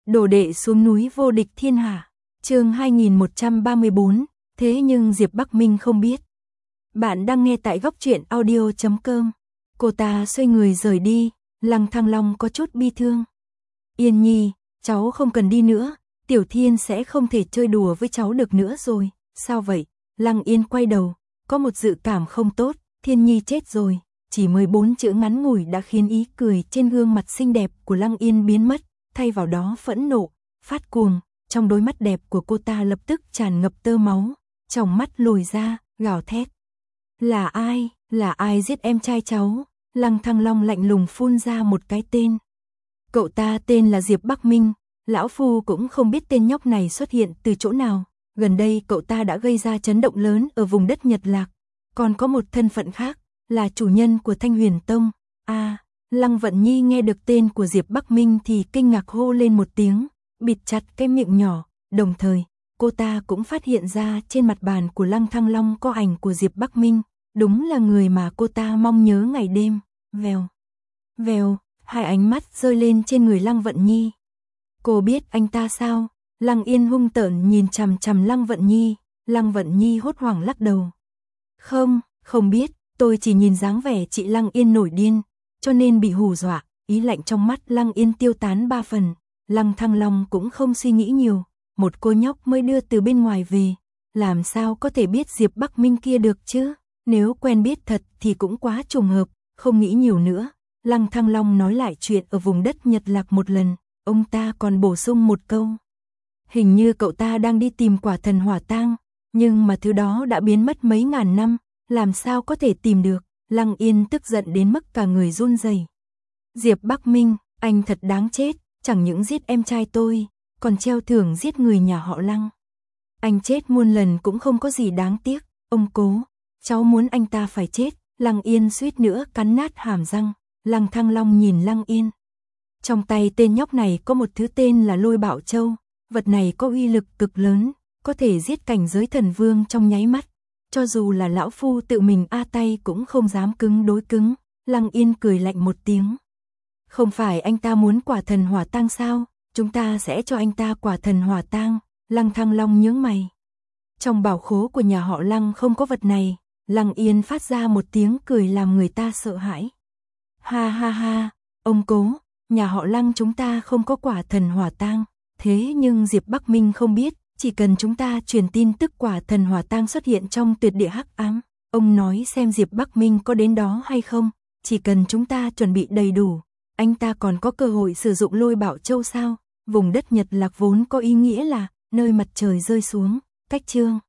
Đồ đệ xuống núi vô địch thiên hạ. Chương 2134, thế nhưng Diệp Bắc Minh không biết. Bạn đang nghe tại góc truyện audio.com. Cô ta xoay người rời đi, Lăng Thăng Long có chút bi thương. Yên Nhi, cháu không cần đi nữa, Tiểu Thiên sẽ không thể chơi đùa với cháu được nữa rồi. Sao vậy? Lăng Yên quay đầu, có một dự cảm không tốt, Thiên Nhi chết rồi. Chỉ 14 chữ ngắn ngủi đã khiến ý cười trên gương mặt xinh đẹp của Lăng Yên biến mất, thay vào đó phẫn nộ, phát cuồng, trong đôi mắt đẹp của cô ta lập tức tràn ngập tơ máu, tròng mắt lồi ra, gào thét. Là ai giết em trai cháu? Lăng Thăng Long lạnh lùng phun ra một cái tên. Cậu ta tên là Diệp Bắc Minh, lão phu cũng không biết tên nhóc này xuất hiện từ chỗ nào, gần đây cậu ta đã gây ra chấn động lớn ở vùng đất Nhật Lạc, còn có một thân phận khác, là chủ nhân của Thanh Huyền Tông. Lăng Vận Nhi nghe được tên của Diệp Bắc Minh thì kinh ngạc hô lên một tiếng, bịt chặt cái miệng nhỏ, đồng thời, cô ta cũng phát hiện ra trên mặt bàn của Lăng Thăng Long có ảnh của Diệp Bắc Minh, đúng là người mà cô ta mong nhớ ngày đêm. Vèo, hai ánh mắt rơi lên trên người Lăng Vận Nhi. Cô biết anh ta sao? Lăng Yên hung tợn nhìn chằm chằm Lăng Vận Nhi, Lăng Vận Nhi hốt hoảng lắc đầu. Không biết, tôi chỉ nhìn dáng vẻ chị Lăng Yên nổi điên, cho nên bị hù dọa, ý lạnh trong mắt Lăng Yên tiêu tán 3 phần. Lăng Thăng Long cũng không suy nghĩ nhiều, một cô nhóc mới đưa từ bên ngoài về, làm sao có thể biết Diệp Bắc Minh kia được chứ? Nếu quen biết thật thì cũng quá trùng hợp, không nghĩ nhiều nữa. Lăng Thăng Long nói lại chuyện ở vùng đất Nhật Lạc một lần, ông ta còn bổ sung một câu. Hình như cậu ta đang đi tìm quả thần hỏa tang, nhưng mà thứ đó đã biến mất mấy ngàn năm, làm sao có thể tìm được? Lăng Yên tức giận đến mức cả người run rẩy. Diệp Bắc Minh, anh thật đáng chết, chẳng những giết em trai tôi, còn treo thưởng giết người nhà họ Lăng. Anh chết muôn lần cũng không có gì đáng tiếc, ông cố, cháu muốn anh ta phải chết. Lăng Yên suýt nữa cắn nát hàm răng. Lăng Thăng Long nhìn Lăng Yên. Trong tay tên nhóc này có một thứ tên là Lôi Bạo Châu, vật này có uy lực cực lớn, có thể giết cảnh giới thần vương trong nháy mắt. Cho dù là lão phu tự mình tay cũng không dám cứng đối cứng. Lăng Yên cười lạnh một tiếng. Không phải anh ta muốn quả thần hỏa tang sao? Chúng ta sẽ cho anh ta quả thần hỏa tang. Lăng Thăng Long nhướng mày. Trong bảo khố của nhà họ Lăng không có vật này. Lăng Yên phát ra một tiếng cười làm người ta sợ hãi. Ha, ông cố, nhà họ Lăng chúng ta không có quả thần hỏa tang. Thế nhưng Diệp Bắc Minh không biết, chỉ cần chúng ta truyền tin tức quả thần hỏa tang xuất hiện trong tuyệt địa hắc ám, ông nói xem Diệp Bắc Minh có đến đó hay không, chỉ cần chúng ta chuẩn bị đầy đủ, anh ta còn có cơ hội sử dụng Lôi Bạo Châu sao? Vùng đất Nhật Lạc vốn có ý nghĩa là nơi mặt trời rơi xuống, cách chương